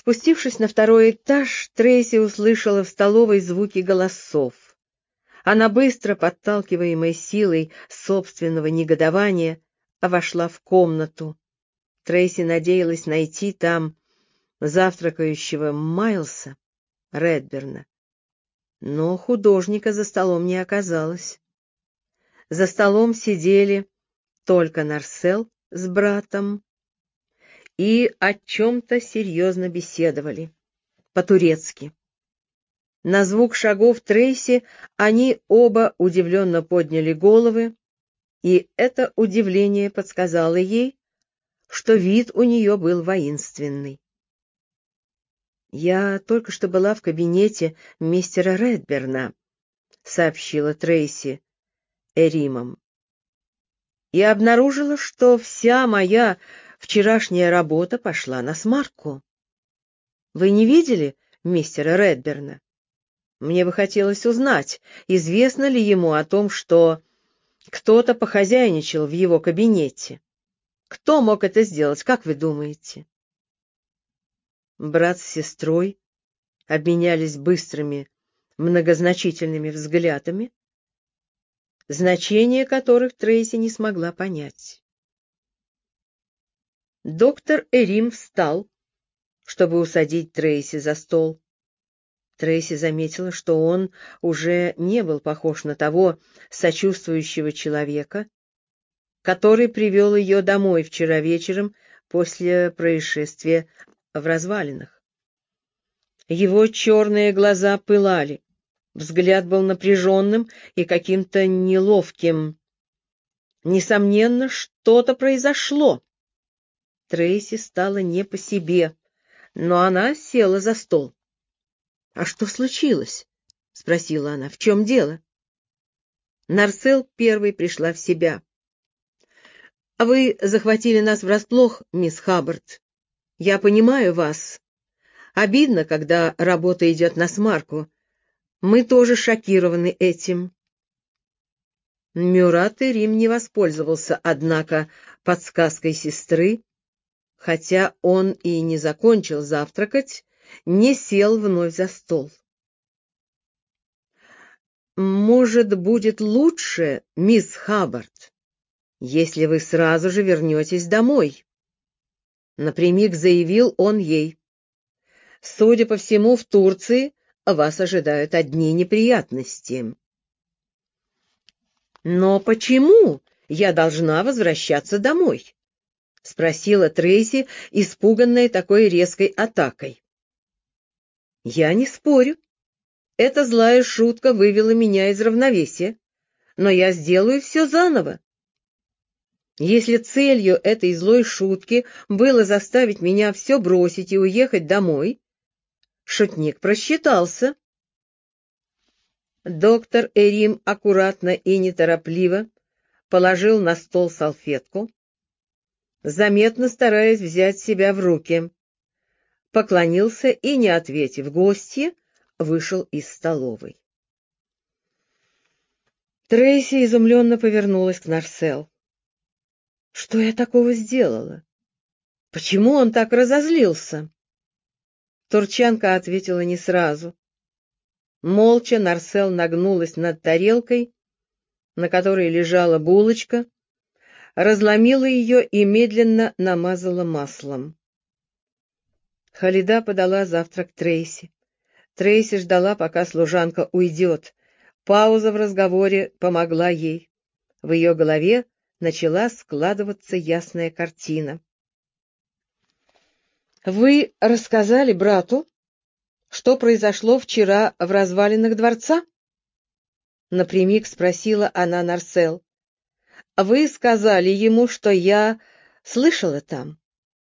Спустившись на второй этаж, Трейси услышала в столовой звуки голосов. Она быстро, подталкиваемой силой собственного негодования, вошла в комнату. Трейси надеялась найти там завтракающего Майлса Редберна. Но художника за столом не оказалось. За столом сидели только Нарсел с братом и о чем-то серьезно беседовали, по-турецки. На звук шагов Трейси они оба удивленно подняли головы, и это удивление подсказало ей, что вид у нее был воинственный. «Я только что была в кабинете мистера Редберна», — сообщила Трейси Эримом, «и обнаружила, что вся моя вчерашняя работа пошла насмарку. Вы не видели мистера Редберна? Мне бы хотелось узнать, известно ли ему о том, что кто-то похозяйничал в его кабинете. Кто мог это сделать, как вы думаете?» Брат с сестрой обменялись быстрыми, многозначительными взглядами, значение которых Трейси не смогла понять. Доктор Эрим встал, чтобы усадить Трейси за стол. Трейси заметила, что он уже не был похож на того сочувствующего человека, который привел ее домой вчера вечером после происшествия в развалинах. Его черные глаза пылали, взгляд был напряженным и каким-то неловким. Несомненно, что-то произошло. Трейси стало не по себе, но она села за стол. «А что случилось?» — спросила она. «В чем дело?» Нарсел первой пришла в себя. «Вы захватили нас врасплох, мисс Хаббард. Я понимаю вас. Обидно, когда работа идет насмарку. Мы тоже шокированы этим». Мюрат Эрим не воспользовался, однако, подсказкой сестры, хотя он и не закончил завтракать, не сел вновь за стол. «Может, будет лучше, мисс Хаббард, если вы сразу же вернетесь домой», — напрямик заявил он ей. «Судя по всему, в Турции вас ожидают одни неприятности». «Но почему я должна возвращаться домой?» — спросила Трейси, испуганная такой резкой атакой. «Я не спорю. Эта злая шутка вывела меня из равновесия, но я сделаю все заново. Если целью этой злой шутки было заставить меня все бросить и уехать домой, шутник просчитался». Доктор Эрим аккуратно и неторопливо положил на стол салфетку, заметно стараясь взять себя в руки, поклонился и, не ответив гостье, вышел из столовой. Трейси изумленно повернулась к Нарсел. «Что я такого сделала? Почему он так разозлился?» Турчанка ответила не сразу. Молча Нарсел нагнулась над тарелкой, на которой лежала булочка, разломила ее и медленно намазала маслом. Халида подала завтрак Трейси. Трейси ждала, пока служанка уйдет. Пауза в разговоре помогла ей. В ее голове начала складываться ясная картина. «Вы рассказали брату, что произошло вчера в развалинах дворца?» — напрямик спросила она Нарсел. «Вы сказали ему, что я слышала там?»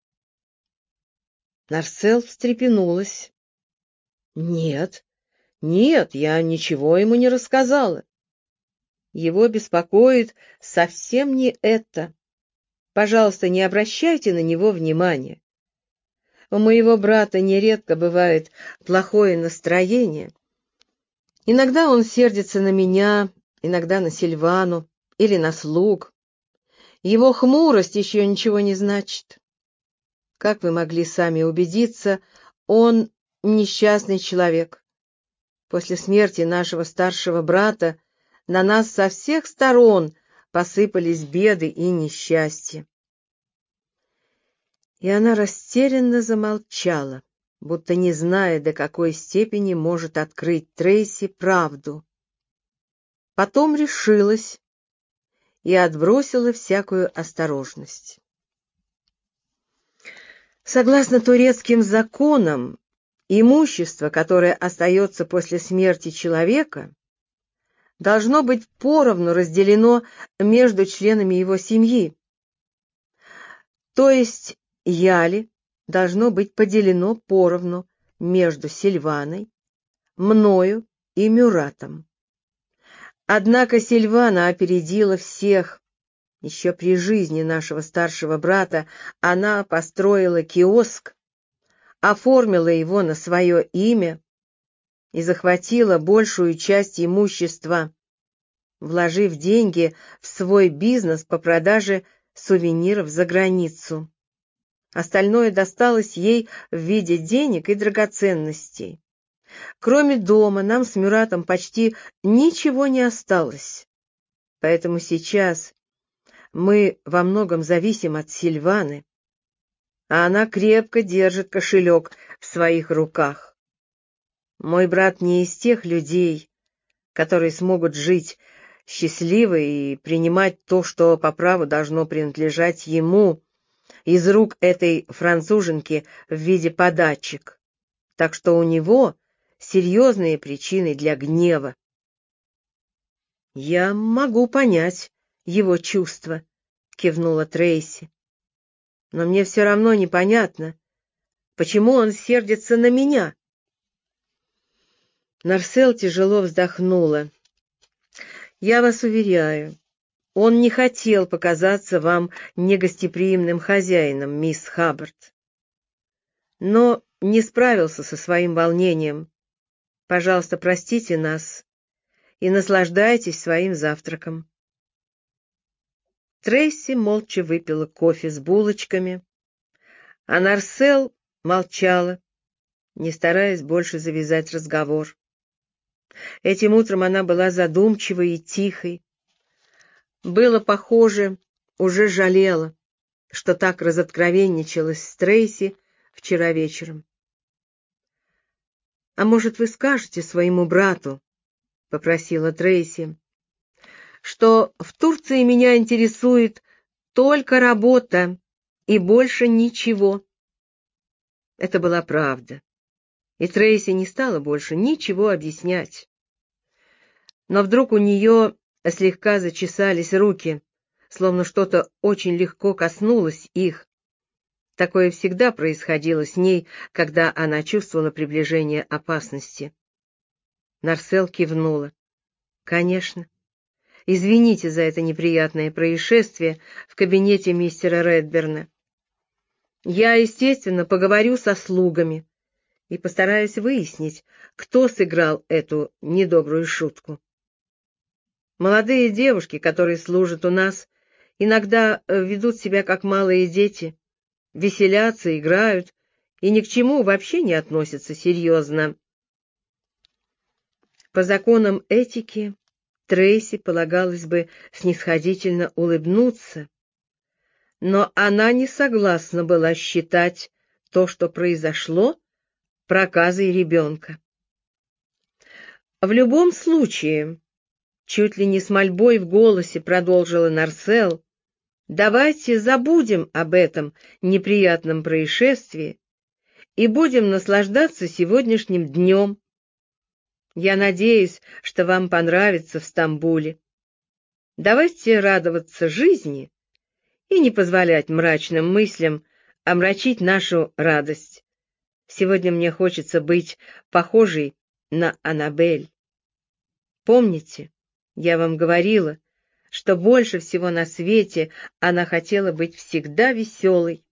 Нарсел встрепенулась. «Нет, нет, я ничего ему не рассказала. Его беспокоит совсем не это. Пожалуйста, не обращайте на него внимания. У моего брата нередко бывает плохое настроение. Иногда он сердится на меня, иногда на Сильвану или на слуг. Его хмурость еще ничего не значит. Как вы могли сами убедиться, Он несчастный человек. После смерти нашего старшего брата на нас со всех сторон посыпались беды и несчастья. И она растерянно замолчала, будто не зная, до какой степени может открыть Трейси правду. Потом решилась и отбросила всякую осторожность. Согласно турецким законам, имущество, которое остается после смерти человека, должно быть поровну разделено между членами его семьи. То есть Яли должно быть поделено поровну между Сильваной, мною и Мюратом. Однако Сильвана опередила всех. Еще при жизни нашего старшего брата она построила киоск, оформила его на свое имя и захватила большую часть имущества, вложив деньги в свой бизнес по продаже сувениров за границу. Остальное досталось ей в виде денег и драгоценностей. Кроме дома, нам с Мюратом почти ничего не осталось. Поэтому сейчас мы во многом зависим от Сильваны, а она крепко держит кошелек в своих руках. Мой брат не из тех людей, которые смогут жить счастливо и принимать то, что по праву должно принадлежать ему, из рук этой француженки в виде подачек. Так что у него серьезные причины для гнева. «Я могу понять его чувства», — кивнула Трейси. «Но мне все равно непонятно, почему он сердится на меня». Нарсел тяжело вздохнула. «Я вас уверяю, он не хотел показаться вам негостеприимным хозяином, мисс Хаббард, но не справился со своим волнением. Пожалуйста, простите нас и наслаждайтесь своим завтраком». Трейси молча выпила кофе с булочками, а Нарсел молчала, не стараясь больше завязать разговор. Этим утром она была задумчивой и тихой. Было похоже, уже жалела, что так разоткровенничалась с Трейси вчера вечером. «А может, вы скажете своему брату, — попросила Трейси, — что в Турции меня интересует только работа и больше ничего?» Это была правда, и Трейси не стала больше ничего объяснять. Но вдруг у нее слегка зачесались руки, словно что-то очень легко коснулось их. Такое всегда происходило с ней, когда она чувствовала приближение опасности. Нарсел кивнула. «Конечно. Извините за это неприятное происшествие в кабинете мистера Редберна. Я, естественно, поговорю со слугами и постараюсь выяснить, кто сыграл эту недобрую шутку. Молодые девушки, которые служат у нас, иногда ведут себя как малые дети, веселятся, играют и ни к чему вообще не относятся серьезно». По законам этики Трейси полагалось бы снисходительно улыбнуться, но она не согласна была считать то, что произошло, проказой ребенка. «В любом случае, — чуть ли не с мольбой в голосе продолжила Нарсел, — давайте забудем об этом неприятном происшествии и будем наслаждаться сегодняшним днем. Я надеюсь, что вам понравится в Стамбуле. Давайте радоваться жизни и не позволять мрачным мыслям омрачить нашу радость. Сегодня мне хочется быть похожей на Аннабель. Помните, я вам говорила, что больше всего на свете она хотела быть всегда веселой?»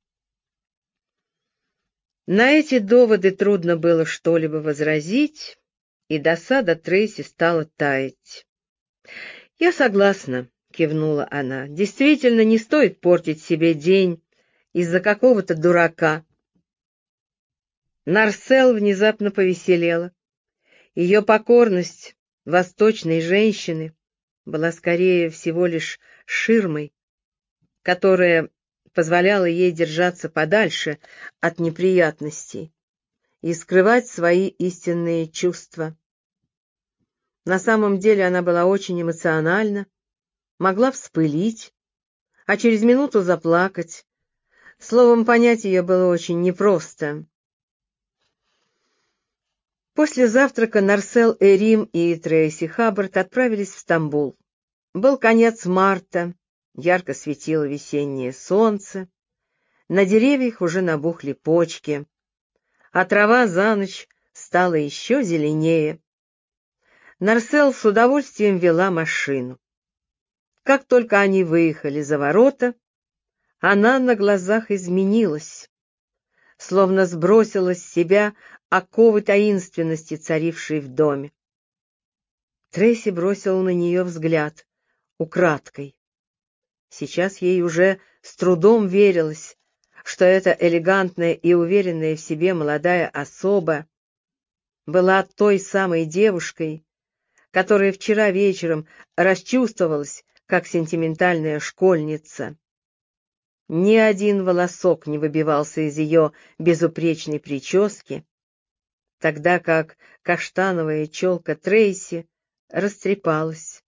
На эти доводы трудно было что-либо возразить, и досада Трейси стала таять. «Я согласна», — кивнула она. «Действительно, не стоит портить себе день из-за какого-то дурака». Нарсел внезапно повеселела. Ее покорность восточной женщины была скорее всего лишь ширмой, которая позволяла ей держаться подальше от неприятностей и скрывать свои истинные чувства. На самом деле она была очень эмоциональна, могла вспылить, а через минуту заплакать. Словом, понять ее было очень непросто. После завтрака Нарсел Эрим и Трейси Хаббард отправились в Стамбул. Был конец марта, ярко светило весеннее солнце, на деревьях уже набухли почки, а трава за ночь стала еще зеленее. Нарсел с удовольствием вела машину. Как только они выехали за ворота, она на глазах изменилась, словно сбросила с себя оковы таинственности, царившей в доме. Трейси бросила на нее взгляд, украдкой. Сейчас ей уже с трудом верилось, что эта элегантная и уверенная в себе молодая особа была той самой девушкой, которая вчера вечером расчувствовалась, как сентиментальная школьница. Ни один волосок не выбивался из ее безупречной прически, тогда как каштановая челка Трейси растрепалась.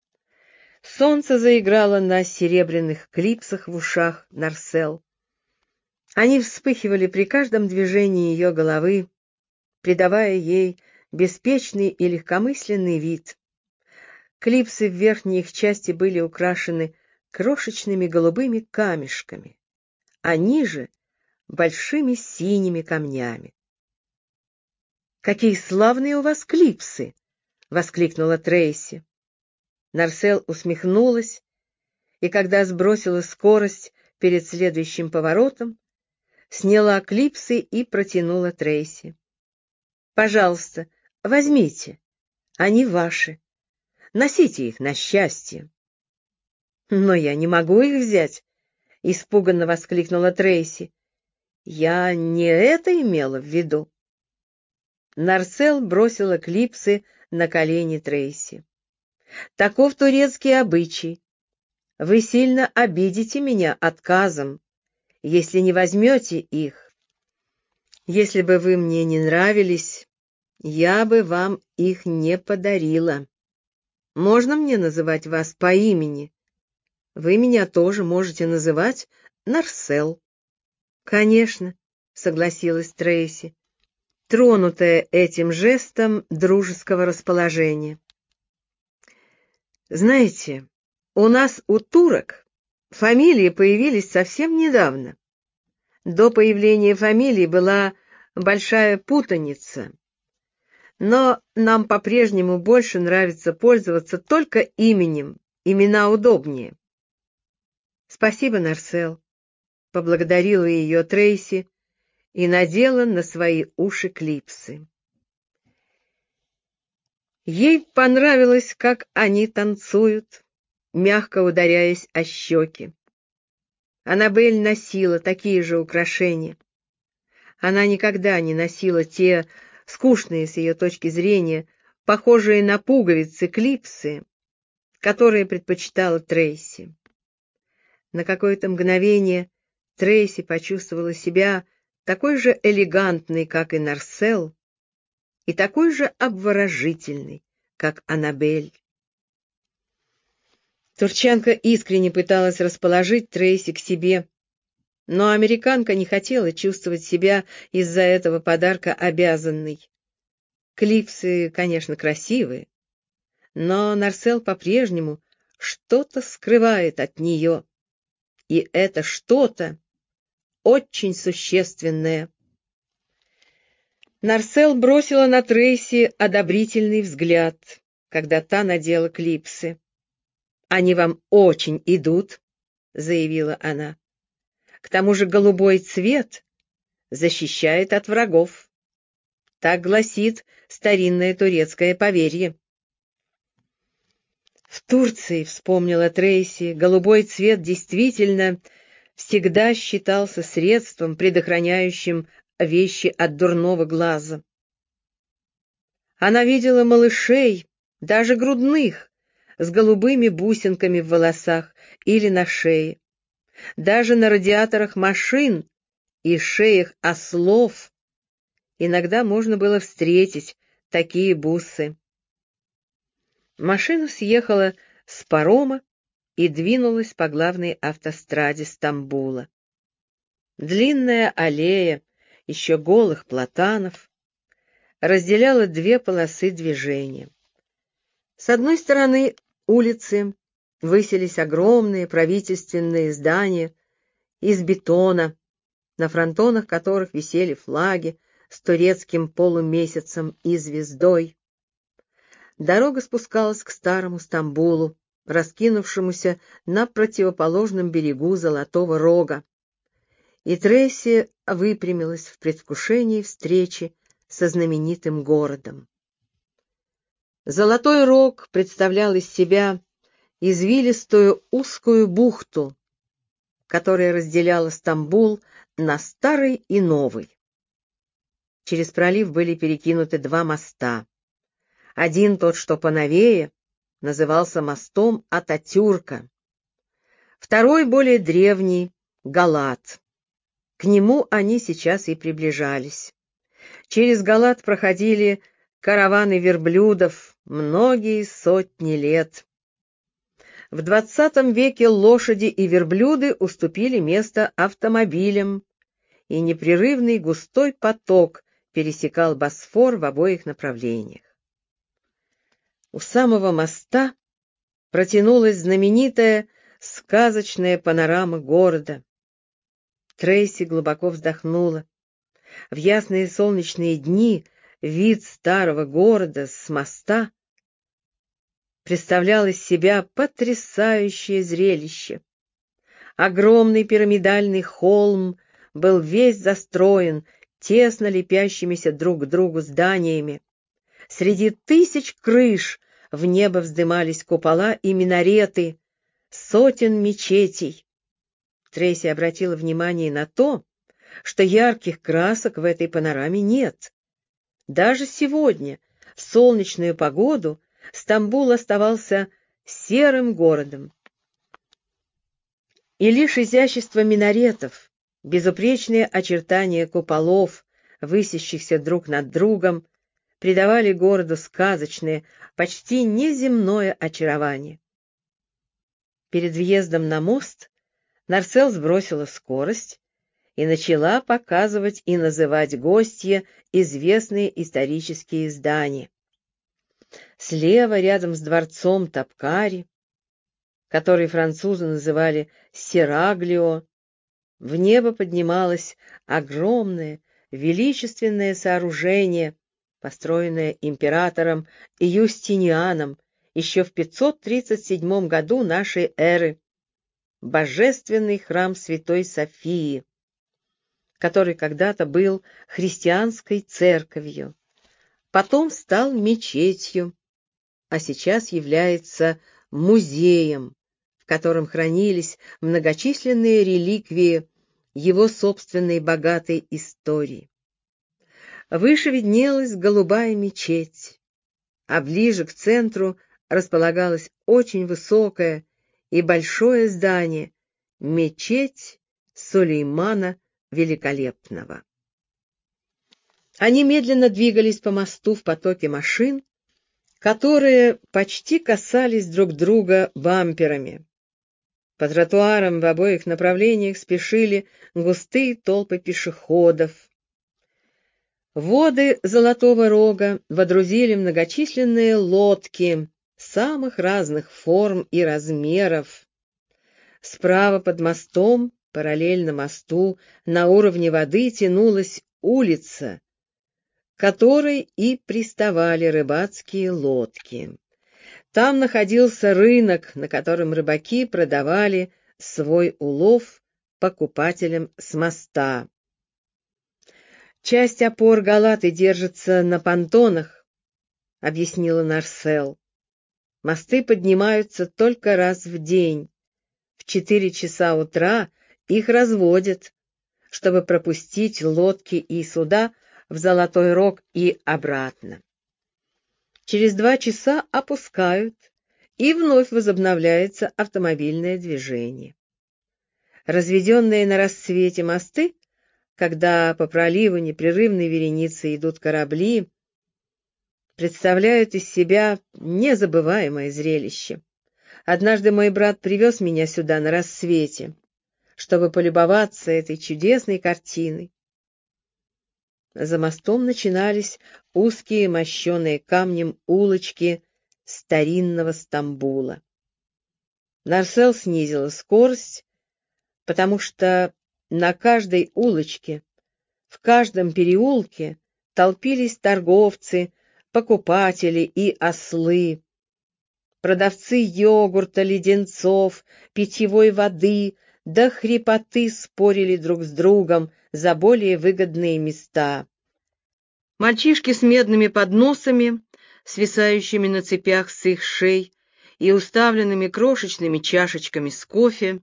Солнце заиграло на серебряных клипсах в ушах Нарсел. Они вспыхивали при каждом движении ее головы, придавая ей беспечный и легкомысленный вид. Клипсы в верхней их части были украшены крошечными голубыми камешками, а ниже — большими синими камнями. «Какие славные у вас клипсы!» — воскликнула Трейси. Нарсел усмехнулась, и когда сбросила скорость перед следующим поворотом, сняла клипсы и протянула Трейси. «Пожалуйста, возьмите, они ваши. Носите их на счастье». «Но я не могу их взять», — испуганно воскликнула Трейси. «Я не это имела в виду». Нарсел бросила клипсы на колени Трейси. «Таков турецкий обычай. Вы сильно обидите меня отказом, если не возьмете их. Если бы вы мне не нравились, я бы вам их не подарила. Можно мне называть вас по имени? Вы меня тоже можете называть Нарсел». «Конечно», — согласилась Трейси, тронутая этим жестом дружеского расположения. «Знаете, у нас у турок фамилии появились совсем недавно. До появления фамилий была большая путаница. Но нам по-прежнему больше нравится пользоваться только именем, имена удобнее». «Спасибо, Нарсел», — поблагодарила ее Трейси и надела на свои уши клипсы. Ей понравилось, как они танцуют, мягко ударяясь о щеки. Аннабель носила такие же украшения. Она никогда не носила те скучные с ее точки зрения, похожие на пуговицы клипсы, которые предпочитала Трейси. На какое-то мгновение Трейси почувствовала себя такой же элегантной, как и Нарсел, и такой же обворожительной, как Аннабель. Турчанка искренне пыталась расположить Трейси к себе, но американка не хотела чувствовать себя из-за этого подарка обязанной. Клипсы, конечно, красивые, но Нарсел по-прежнему что-то скрывает от нее, и это что-то очень существенное. Нарсел бросила на Трейси одобрительный взгляд, когда та надела клипсы. «Они вам очень идут», — заявила она. «К тому же голубой цвет защищает от врагов. Так гласит старинное турецкое поверье». В Турции, вспомнила Трейси, голубой цвет действительно всегда считался средством, предохраняющим вещи от дурного глаза. Она видела малышей, даже грудных, с голубыми бусинками в волосах или на шее. Даже на радиаторах машин и шеях ослов иногда можно было встретить такие бусы. Машина съехала с парома и двинулась по главной автостраде Стамбула. Длинная аллея еще голых платанов разделяла две полосы движения. С одной стороны улицы высились огромные правительственные здания из бетона, на фронтонах которых висели флаги с турецким полумесяцем и звездой. Дорога спускалась к старому Стамбулу, раскинувшемуся на противоположном берегу Золотого Рога, и Трейси выпрямилась в предвкушении встречи со знаменитым городом. Золотой Рог представлял из себя извилистую узкую бухту, которая разделяла Стамбул на Старый и Новый. Через пролив были перекинуты два моста. Один, тот, что поновее, назывался мостом Ататюрка. Второй, более древний, Галат. К нему они сейчас и приближались. Через Галат проходили караваны верблюдов многие сотни лет. В XX веке лошади и верблюды уступили место автомобилям, и непрерывный густой поток пересекал Босфор в обоих направлениях. У самого моста протянулась знаменитая сказочная панорама города. Трейси глубоко вздохнула. В ясные солнечные дни вид старого города с моста представлял из себя потрясающее зрелище. Огромный пирамидальный холм был весь застроен тесно лепящимися друг к другу зданиями. Среди тысяч крыш в небо вздымались купола и минареты сотен мечетей. Трейси обратила внимание на то, что ярких красок в этой панораме нет. Даже сегодня, в солнечную погоду, Стамбул оставался серым городом. И лишь изящество минаретов, безупречные очертания куполов, высящихся друг над другом, придавали городу сказочное, почти неземное очарование. Перед въездом на мост Нарсел сбросила скорость и начала показывать и называть гостье известные исторические здания. Слева, рядом с дворцом Тапкари, который французы называли Сираглио, в небо поднималось огромное, величественное сооружение, построенное императором Юстинианом еще в 537 году нашей эры, божественный храм Святой Софии, который когда-то был христианской церковью, потом стал мечетью, а сейчас является музеем, в котором хранились многочисленные реликвии его собственной богатой истории. Выше виднелась голубая мечеть, а ближе к центру располагалось очень высокое и большое здание — мечеть Сулеймана Великолепного. Они медленно двигались по мосту в потоке машин, которые почти касались друг друга бамперами. По тротуарам в обоих направлениях спешили густые толпы пешеходов. Воды Золотого Рога водрузили многочисленные лодки самых разных форм и размеров. Справа под мостом, параллельно мосту, на уровне воды тянулась улица, к которой и приставали рыбацкие лодки. Там находился рынок, на котором рыбаки продавали свой улов покупателям с моста. «Часть опор Галаты держится на понтонах», — объяснила Нарсел. «Мосты поднимаются только раз в день. В 4 часа утра их разводят, чтобы пропустить лодки и суда в Золотой Рог и обратно. Через 2 часа опускают, и вновь возобновляется автомобильное движение. Разведенные на рассвете мосты, когда по проливу непрерывной вереницей идут корабли, представляют из себя незабываемое зрелище. Однажды мой брат привез меня сюда на рассвете, чтобы полюбоваться этой чудесной картиной. За мостом начинались узкие, мощеные камнем улочки старинного Стамбула. Нарсел снизила скорость, потому что на каждой улочке, в каждом переулке толпились торговцы, покупатели и ослы, продавцы йогурта, леденцов, питьевой воды до хрипоты спорили друг с другом за более выгодные места. Мальчишки с медными подносами, свисающими на цепях с их шей и уставленными крошечными чашечками с кофе,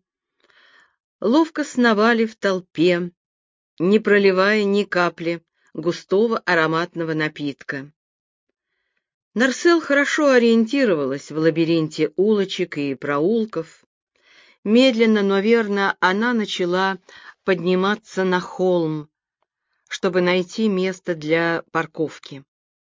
ловко сновали в толпе, не проливая ни капли густого ароматного напитка. Нарсел хорошо ориентировалась в лабиринте улочек и проулков. Медленно, но верно, она начала подниматься на холм, чтобы найти место для парковки.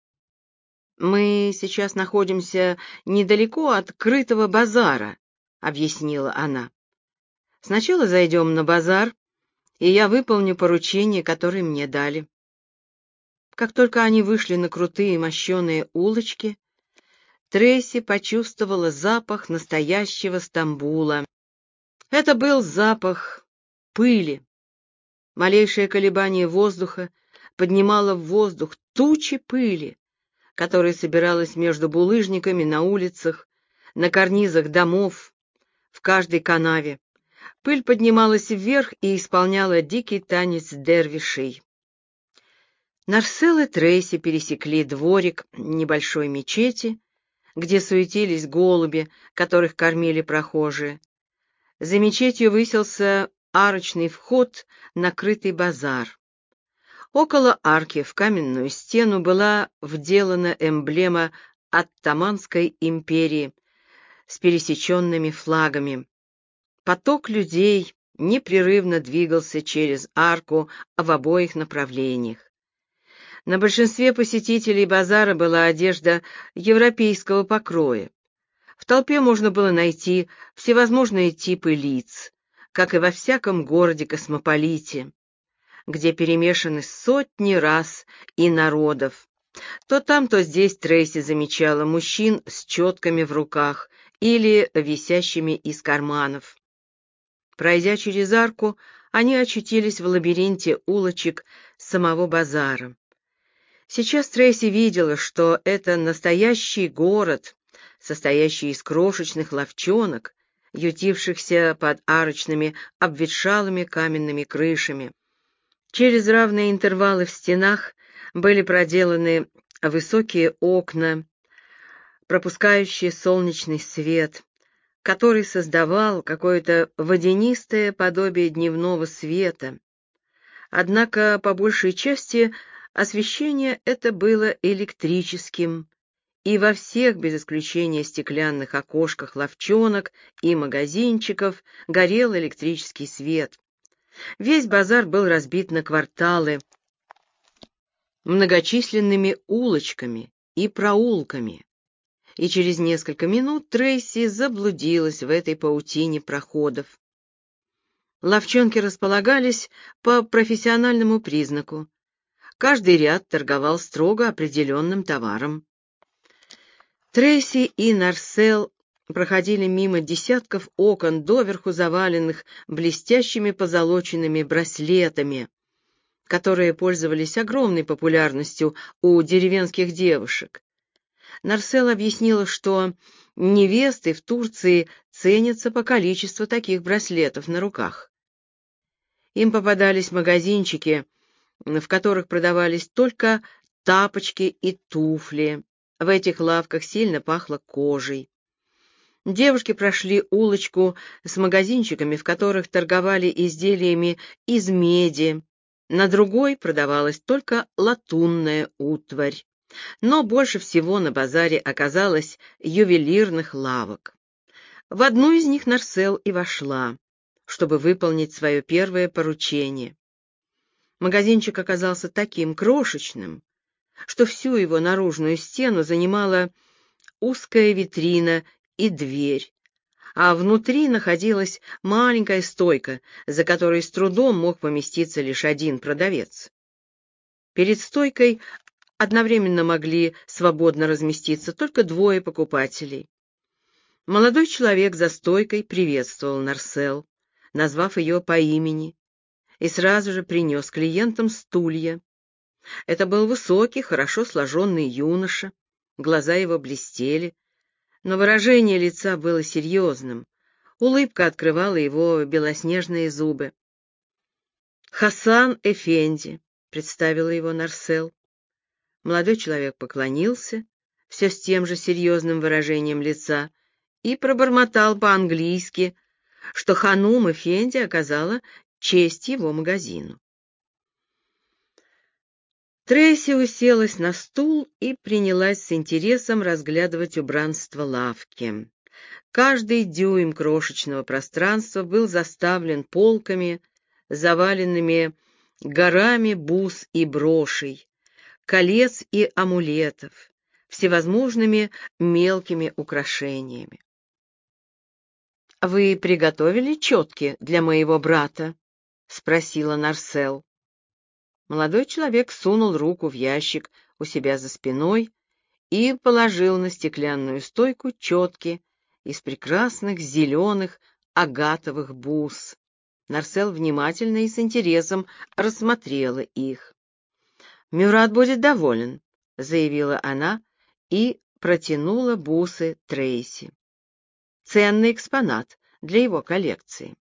«Мы сейчас находимся недалеко от крытого базара», — объяснила она. «Сначала зайдем на базар, и я выполню поручение, которое мне дали». Как только они вышли на крутые мощеные улочки, Трейси почувствовала запах настоящего Стамбула. Это был запах пыли. Малейшее колебание воздуха поднимало в воздух тучи пыли, которая собиралась между булыжниками на улицах, на карнизах домов, в каждой канаве. Пыль поднималась вверх и исполняла дикий танец дервишей. Нарсел и Трейси пересекли дворик небольшой мечети, где суетились голуби, которых кормили прохожие. За мечетью высился арочный вход на крытый базар. Около арки в каменную стену была вделана эмблема Оттоманской империи с пересеченными флагами. Поток людей непрерывно двигался через арку в обоих направлениях. На большинстве посетителей базара была одежда европейского покроя. В толпе можно было найти всевозможные типы лиц, как и во всяком городе-космополите, где перемешаны сотни рас и народов. То там, то здесь Трейси замечала мужчин с четками в руках или висящими из карманов. Пройдя через арку, они очутились в лабиринте улочек самого базара. Сейчас Трейси видела, что это настоящий город, состоящий из крошечных лавчонок, ютившихся под арочными обветшалыми каменными крышами. Через равные интервалы в стенах были проделаны высокие окна, пропускающие солнечный свет, который создавал какое-то водянистое подобие дневного света. Однако, по большей части, освещение это было электрическим, и во всех, без исключения стеклянных окошках лавчонок и магазинчиков, горел электрический свет. Весь базар был разбит на кварталы многочисленными улочками и проулками, и через несколько минут Трейси заблудилась в этой паутине проходов. Лавчонки располагались по профессиональному признаку. Каждый ряд торговал строго определенным товаром. Трейси и Нарсел проходили мимо десятков окон, доверху заваленных блестящими позолоченными браслетами, которые пользовались огромной популярностью у деревенских девушек. Нарсел объяснила, что невесты в Турции ценятся по количеству таких браслетов на руках. Им попадались магазинчики, в которых продавались только тапочки и туфли. В этих лавках сильно пахло кожей. Девушки прошли улочку с магазинчиками, в которых торговали изделиями из меди. На другой продавалась только латунная утварь. Но больше всего на базаре оказалось ювелирных лавок. В одну из них Нарсел и вошла, чтобы выполнить свое первое поручение. Магазинчик оказался таким крошечным, что всю его наружную стену занимала узкая витрина и дверь, а внутри находилась маленькая стойка, за которой с трудом мог поместиться лишь один продавец. Перед стойкой одновременно могли свободно разместиться только двое покупателей. Молодой человек за стойкой приветствовал Нарсел, назвав ее по имени, и сразу же принес клиентам стулья. Это был высокий, хорошо сложенный юноша, глаза его блестели, но выражение лица было серьезным, улыбка открывала его белоснежные зубы. «Хасан Эфенди», — представила его Нарсел. Молодой человек поклонился, все с тем же серьезным выражением лица, и пробормотал по-английски, что Ханум Эфенди оказала честь его магазину. Трейси уселась на стул и принялась с интересом разглядывать убранство лавки. Каждый дюйм крошечного пространства был заставлен полками, заваленными горами бус и брошей, колец и амулетов, всевозможными мелкими украшениями. «Вы приготовили четки для моего брата?» — спросила Нарсел. Молодой человек сунул руку в ящик у себя за спиной и положил на стеклянную стойку четки из прекрасных зеленых агатовых бус. Нарсел внимательно и с интересом рассмотрела их. «Мюрат будет доволен», — заявила она и протянула бусы Трейси. «Ценный экспонат для его коллекции».